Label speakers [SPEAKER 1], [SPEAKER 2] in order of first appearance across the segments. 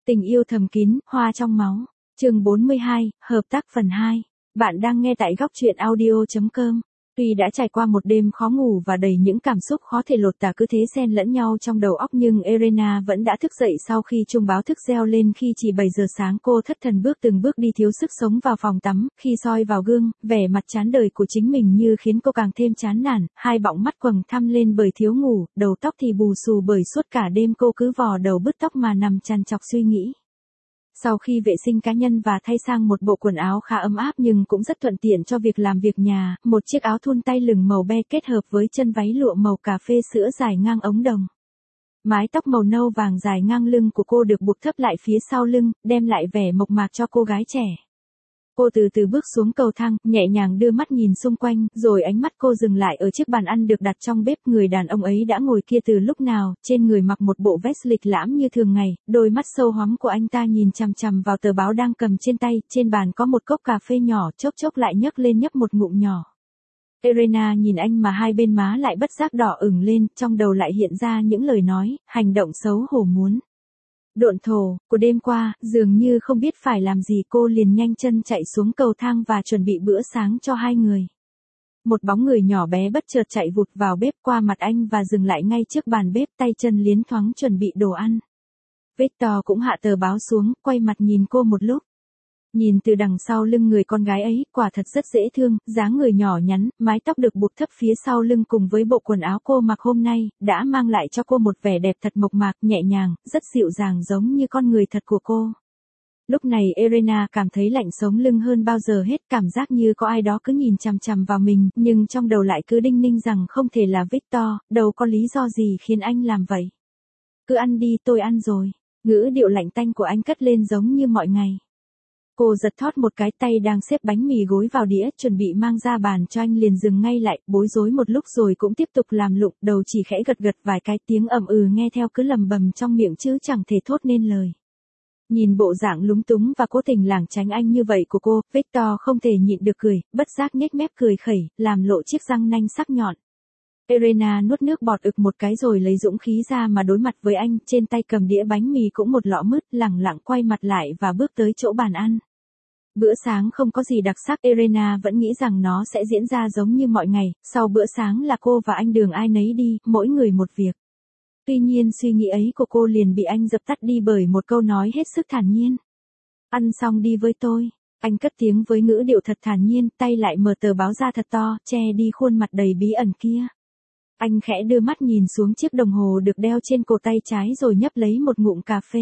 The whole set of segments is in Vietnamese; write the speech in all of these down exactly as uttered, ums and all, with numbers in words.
[SPEAKER 1] Tình yêu thầm kín, hoa trong máu. Chương bốn mươi hai, hợp tác phần hai. Bạn đang nghe tại góc truyện audio chấm com. Tuy đã trải qua một đêm khó ngủ và đầy những cảm xúc khó thể lột tả cứ thế xen lẫn nhau trong đầu óc, nhưng Irena vẫn đã thức dậy sau khi chuông báo thức reo lên khi chỉ bảy giờ sáng. Cô thất thần bước từng bước đi thiếu sức sống vào phòng tắm, khi soi vào gương, vẻ mặt chán đời của chính mình như khiến cô càng thêm chán nản, hai bọng mắt quầng thâm lên bởi thiếu ngủ, đầu tóc thì bù xù bởi suốt cả đêm cô cứ vò đầu bứt tóc mà nằm trằn trọc suy nghĩ. Sau khi vệ sinh cá nhân và thay sang một bộ quần áo khá ấm áp nhưng cũng rất thuận tiện cho việc làm việc nhà, một chiếc áo thun tay lửng màu be kết hợp với chân váy lụa màu cà phê sữa dài ngang ống đồng. Mái tóc màu nâu vàng dài ngang lưng của cô được buộc thấp lại phía sau lưng, đem lại vẻ mộc mạc cho cô gái trẻ. Cô từ từ bước xuống cầu thang, nhẹ nhàng đưa mắt nhìn xung quanh, rồi ánh mắt cô dừng lại ở chiếc bàn ăn được đặt trong bếp. Người đàn ông ấy đã ngồi kia từ lúc nào, trên người mặc một bộ vest lịch lãm như thường ngày, đôi mắt sâu hoắm của anh ta nhìn chằm chằm vào tờ báo đang cầm trên tay, trên bàn có một cốc cà phê nhỏ, chốc chốc lại nhấc lên nhấp một ngụm nhỏ. Irena nhìn anh mà hai bên má lại bất giác đỏ ửng lên, trong đầu lại hiện ra những lời nói, hành động xấu hổ muốn độn thổ của đêm qua. Dường như không biết phải làm gì, cô liền nhanh chân chạy xuống cầu thang và chuẩn bị bữa sáng cho hai người. Một bóng người nhỏ bé bất chợt chạy vụt vào bếp qua mặt anh và dừng lại ngay trước bàn bếp, tay chân liến thoáng chuẩn bị đồ ăn. Victor cũng hạ tờ báo xuống, quay mặt nhìn cô một lúc. Nhìn từ đằng sau lưng người con gái ấy, quả thật rất dễ thương, dáng người nhỏ nhắn, mái tóc được buộc thấp phía sau lưng cùng với bộ quần áo cô mặc hôm nay, đã mang lại cho cô một vẻ đẹp thật mộc mạc, nhẹ nhàng, rất dịu dàng giống như con người thật của cô. Lúc này Irena cảm thấy lạnh sống lưng hơn bao giờ hết, cảm giác như có ai đó cứ nhìn chằm chằm vào mình, nhưng trong đầu lại cứ đinh ninh rằng không thể là Victor, đâu có lý do gì khiến anh làm vậy. Cứ ăn đi, tôi ăn rồi. Ngữ điệu lạnh tanh của anh cất lên giống như mọi ngày. Cô giật thót một cái, tay đang xếp bánh mì gối vào đĩa, chuẩn bị mang ra bàn cho anh liền dừng ngay lại, bối rối một lúc rồi cũng tiếp tục làm lụng, đầu chỉ khẽ gật gật vài cái, tiếng ậm ừ nghe theo cứ lầm bầm trong miệng chứ chẳng thể thốt nên lời. Nhìn bộ dạng lúng túng và cố tình lảng tránh anh như vậy của cô, Victor không thể nhịn được cười, bất giác nhếch mép cười khẩy, làm lộ chiếc răng nanh sắc nhọn. Irena nuốt nước bọt ực một cái rồi lấy dũng khí ra mà đối mặt với anh, trên tay cầm đĩa bánh mì cũng một lọ mứt, lẳng lặng quay mặt lại và bước tới chỗ bàn ăn. Bữa sáng không có gì đặc sắc, Irena vẫn nghĩ rằng nó sẽ diễn ra giống như mọi ngày, sau bữa sáng là cô và anh đường ai nấy đi, mỗi người một việc. Tuy nhiên suy nghĩ ấy của cô liền bị anh dập tắt đi bởi một câu nói hết sức thản nhiên. Ăn xong đi với tôi. Anh cất tiếng với ngữ điệu thật thản nhiên, tay lại mở tờ báo ra thật to, che đi khuôn mặt đầy bí ẩn kia. Anh khẽ đưa mắt nhìn xuống chiếc đồng hồ được đeo trên cổ tay trái rồi nhấp lấy một ngụm cà phê.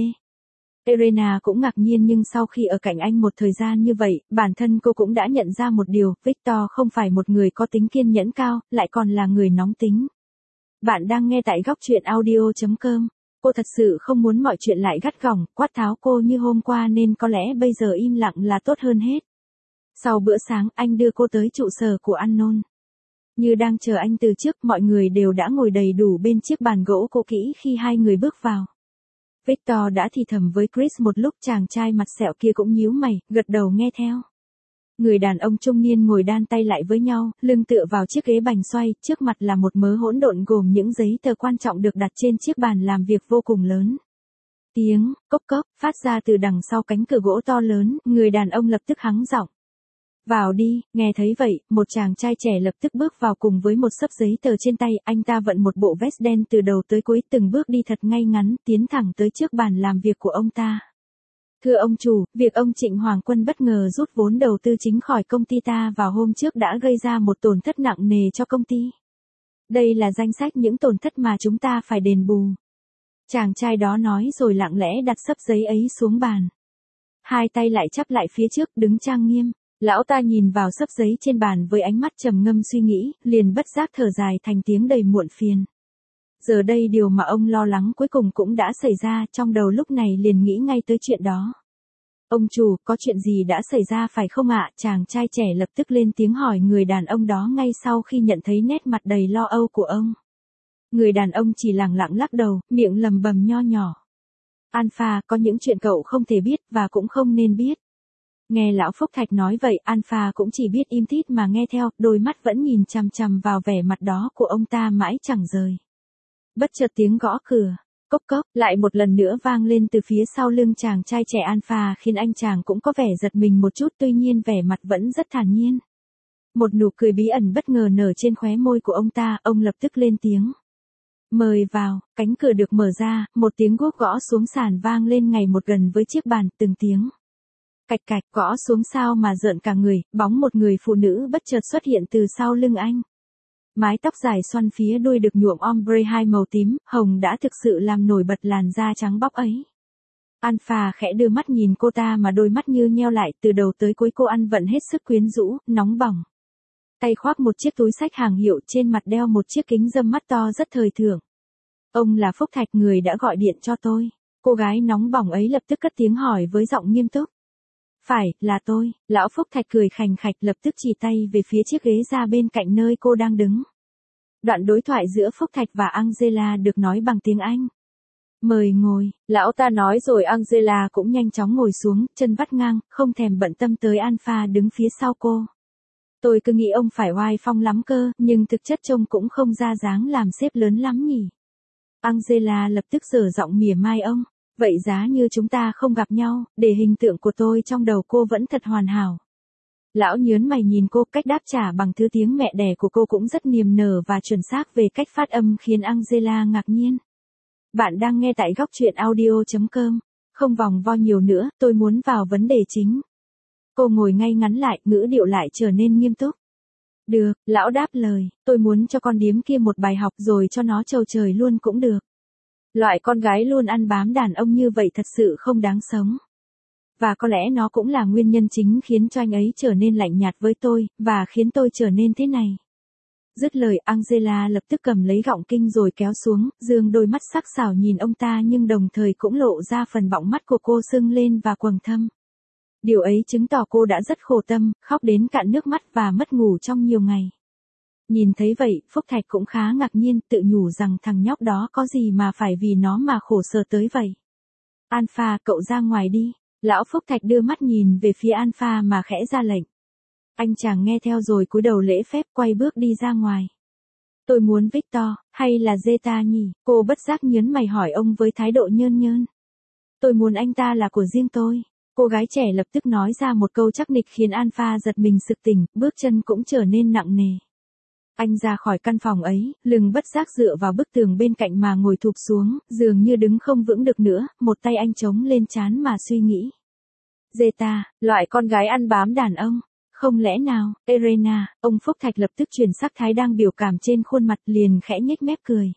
[SPEAKER 1] Irena cũng ngạc nhiên, nhưng sau khi ở cạnh anh một thời gian như vậy, bản thân cô cũng đã nhận ra một điều, Victor không phải một người có tính kiên nhẫn cao, lại còn là người nóng tính. Bạn đang nghe tại góc truyện audio chấm com. Cô thật sự không muốn mọi chuyện lại gắt gỏng, quát tháo cô như hôm qua nên có lẽ bây giờ im lặng là tốt hơn hết. Sau bữa sáng, anh đưa cô tới trụ sở của Unknown. Như đang chờ anh từ trước, mọi người đều đã ngồi đầy đủ bên chiếc bàn gỗ cũ kỹ khi hai người bước vào. Victor đã thì thầm với Chris một lúc, chàng trai mặt sẹo kia cũng nhíu mày, gật đầu nghe theo. Người đàn ông trung niên ngồi đan tay lại với nhau, lưng tựa vào chiếc ghế bành xoay, trước mặt là một mớ hỗn độn gồm những giấy tờ quan trọng được đặt trên chiếc bàn làm việc vô cùng lớn. Tiếng cốc cốc phát ra từ đằng sau cánh cửa gỗ to lớn, người đàn ông lập tức hắng giọng. Vào đi. Nghe thấy vậy, một chàng trai trẻ lập tức bước vào cùng với một xấp giấy tờ trên tay, anh ta vận một bộ vest đen từ đầu tới cuối, từng bước đi thật ngay ngắn, tiến thẳng tới trước bàn làm việc của ông ta. Thưa ông chủ, việc ông Trịnh Hoàng Quân bất ngờ rút vốn đầu tư chính khỏi công ty ta vào hôm trước đã gây ra một tổn thất nặng nề cho công ty. Đây là danh sách những tổn thất mà chúng ta phải đền bù. Chàng trai đó nói rồi lặng lẽ đặt xấp giấy ấy xuống bàn. Hai tay lại chắp lại phía trước, đứng trang nghiêm. Lão ta nhìn vào xấp giấy trên bàn với ánh mắt trầm ngâm suy nghĩ, liền bất giác thở dài thành tiếng đầy muộn phiền. Giờ đây điều mà ông lo lắng cuối cùng cũng đã xảy ra, trong đầu lúc này liền nghĩ ngay tới chuyện đó. Ông chủ, có chuyện gì đã xảy ra phải không ạ? Chàng trai trẻ lập tức lên tiếng hỏi người đàn ông đó ngay sau khi nhận thấy nét mặt đầy lo âu của ông. Người đàn ông chỉ lẳng lặng lắc đầu, miệng lầm bầm nho nhỏ. Alpha, có những chuyện cậu không thể biết và cũng không nên biết. Nghe lão Phúc Thạch nói vậy, Alpha cũng chỉ biết im tít mà nghe theo, đôi mắt vẫn nhìn chằm chằm vào vẻ mặt đó của ông ta mãi chẳng rời. Bất chợt tiếng gõ cửa. Cốc cốc, lại một lần nữa vang lên từ phía sau lưng chàng trai trẻ alpha khiến anh chàng cũng có vẻ giật mình một chút, tuy nhiên vẻ mặt vẫn rất thản nhiên. Một nụ cười bí ẩn bất ngờ nở trên khóe môi của ông ta, ông lập tức lên tiếng. Mời vào, cánh cửa được mở ra, một tiếng guốc gõ xuống sàn vang lên ngày một gần với chiếc bàn, từng tiếng. Cạch cạch gõ xuống sao mà rợn cả người, bóng một người phụ nữ bất chợt xuất hiện từ sau lưng anh. Mái tóc dài xoăn phía đuôi được nhuộm ombre hai màu tím, hồng đã thực sự làm nổi bật làn da trắng bóc ấy. Alpha khẽ đưa mắt nhìn cô ta mà đôi mắt như nheo lại, từ đầu tới cuối cô ăn vận hết sức quyến rũ, nóng bỏng. Tay khoác một chiếc túi xách hàng hiệu, trên mặt đeo một chiếc kính râm mắt to rất thời thượng. Ông là Phúc Thạch, người đã gọi điện cho tôi. Cô gái nóng bỏng ấy lập tức cất tiếng hỏi với giọng nghiêm túc. Phải, là tôi. Lão Phúc Thạch cười khành khạch, lập tức chỉ tay về phía chiếc ghế ra bên cạnh nơi cô đang đứng. Đoạn đối thoại giữa Phúc Thạch và Angela được nói bằng tiếng Anh. Mời ngồi, lão ta nói rồi Angela cũng nhanh chóng ngồi xuống, chân vắt ngang, không thèm bận tâm tới Alpha đứng phía sau cô. Tôi cứ nghĩ ông phải oai phong lắm cơ, nhưng thực chất trông cũng không ra dáng làm sếp lớn lắm nhỉ. Angela lập tức giở giọng mỉa mai ông. Vậy giá như chúng ta không gặp nhau, để hình tượng của tôi trong đầu cô vẫn thật hoàn hảo. Lão nhớn mày nhìn cô, cách đáp trả bằng thứ tiếng mẹ đẻ của cô cũng rất niềm nở và chuẩn xác về cách phát âm khiến Angela ngạc nhiên. Bạn đang nghe tại góc truyện audio chấm com. Không vòng vo nhiều nữa, tôi muốn vào vấn đề chính. Cô ngồi ngay ngắn lại, ngữ điệu lại trở nên nghiêm túc. Được, lão đáp lời, tôi muốn cho con điếm kia một bài học rồi cho nó trầu trời luôn cũng được. Loại con gái luôn ăn bám đàn ông như vậy thật sự không đáng sống. Và có lẽ nó cũng là nguyên nhân chính khiến cho anh ấy trở nên lạnh nhạt với tôi, và khiến tôi trở nên thế này. Dứt lời, Angela lập tức cầm lấy gọng kinh rồi kéo xuống, dương đôi mắt sắc sảo nhìn ông ta, nhưng đồng thời cũng lộ ra phần bọng mắt của cô sưng lên và quầng thâm. Điều ấy chứng tỏ cô đã rất khổ tâm, khóc đến cạn nước mắt và mất ngủ trong nhiều ngày. Nhìn thấy vậy, Phúc Thạch cũng khá ngạc nhiên, tự nhủ rằng thằng nhóc đó có gì mà phải vì nó mà khổ sở tới vậy. Alpha, cậu ra ngoài đi. Lão Phúc Thạch đưa mắt nhìn về phía Alpha mà khẽ ra lệnh. Anh chàng nghe theo rồi cúi đầu lễ phép quay bước đi ra ngoài. Tôi muốn Victor, hay là Zeta nhỉ? Cô bất giác nhớn mày hỏi ông với thái độ nhơn nhơn. Tôi muốn anh ta là của riêng tôi. Cô gái trẻ lập tức nói ra một câu chắc nịch khiến Alpha giật mình sực tỉnh, bước chân cũng trở nên nặng nề. Anh ra khỏi căn phòng ấy, lưng bất giác dựa vào bức tường bên cạnh mà ngồi thụp xuống, dường như đứng không vững được nữa, một tay anh chống lên trán mà suy nghĩ. Zeta, loại con gái ăn bám đàn ông. Không lẽ nào, Elena, ông Phúc Thạch lập tức chuyển sắc thái đang biểu cảm trên khuôn mặt, liền khẽ nhếch mép cười.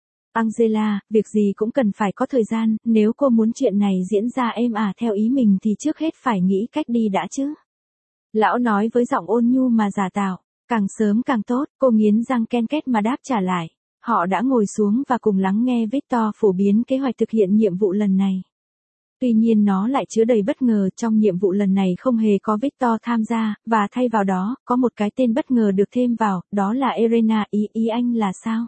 [SPEAKER 1] Angela, việc gì cũng cần phải có thời gian, nếu cô muốn chuyện này diễn ra êm ả theo ý mình thì trước hết phải nghĩ cách đi đã chứ. Lão nói với giọng ôn nhu mà giả tạo, càng sớm càng tốt, cô nghiến răng ken két mà đáp trả lại. Họ đã ngồi xuống và cùng lắng nghe Victor phổ biến kế hoạch thực hiện nhiệm vụ lần này. Tuy nhiên nó lại chứa đầy bất ngờ, trong nhiệm vụ lần này không hề có Victor tham gia, và thay vào đó, có một cái tên bất ngờ được thêm vào, đó là Elena. Ý ý anh là sao?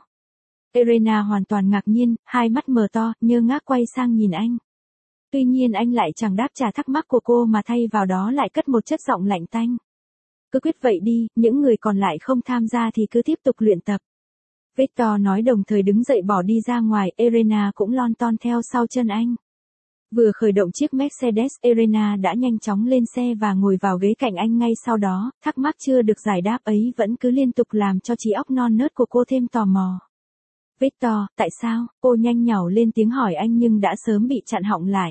[SPEAKER 1] Elena hoàn toàn ngạc nhiên, hai mắt mở to, nhơ ngác quay sang nhìn anh. Tuy nhiên anh lại chẳng đáp trả thắc mắc của cô mà thay vào đó lại cất một chất giọng lạnh tanh. Cứ quyết vậy đi, những người còn lại không tham gia thì cứ tiếp tục luyện tập. Victor nói đồng thời đứng dậy bỏ đi ra ngoài, Elena cũng lon ton theo sau chân anh. Vừa khởi động chiếc Mercedes, Elena đã nhanh chóng lên xe và ngồi vào ghế cạnh anh ngay sau đó, thắc mắc chưa được giải đáp ấy vẫn cứ liên tục làm cho trí óc non nớt của cô thêm tò mò. Victor, tại sao? Cô nhanh nhảu lên tiếng hỏi anh nhưng đã sớm bị chặn họng lại.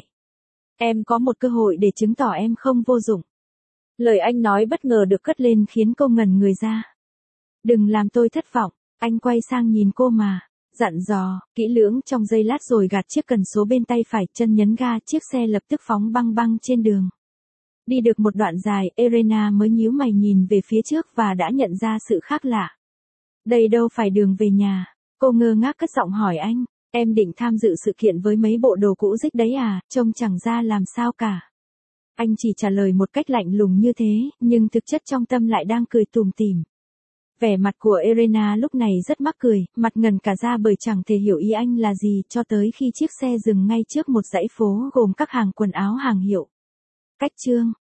[SPEAKER 1] Em có một cơ hội để chứng tỏ em không vô dụng. Lời anh nói bất ngờ được cất lên khiến cô ngẩn người ra. Đừng làm tôi thất vọng, anh quay sang nhìn cô mà. Dặn dò, kỹ lưỡng trong giây lát rồi gạt chiếc cần số bên tay phải, chân nhấn ga, chiếc xe lập tức phóng băng băng trên đường. Đi được một đoạn dài, Elena mới nhíu mày nhìn về phía trước và đã nhận ra sự khác lạ. Đây đâu phải đường về nhà. Cô ngơ ngác cất giọng hỏi anh, em định tham dự sự kiện với mấy bộ đồ cũ rích đấy à, trông chẳng ra làm sao cả. Anh chỉ trả lời một cách lạnh lùng như thế, nhưng thực chất trong tâm lại đang cười tủm tỉm. Vẻ mặt của Elena lúc này rất mắc cười, mặt ngần cả ra bởi chẳng thể hiểu ý anh là gì cho tới khi chiếc xe dừng ngay trước một dãy phố gồm các hàng quần áo hàng hiệu. Cách chương